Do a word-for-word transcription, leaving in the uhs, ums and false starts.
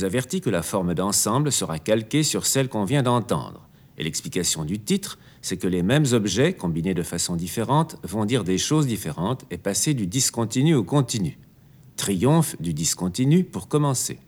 avertis que la forme d'ensemble sera calquée sur celle qu'on vient d'entendre. Et l'explication du titre, c'est que les mêmes objets, combinés de façon différente, vont dire des choses différentes et passer du discontinu au continu. Triomphe du discontinu pour commencer.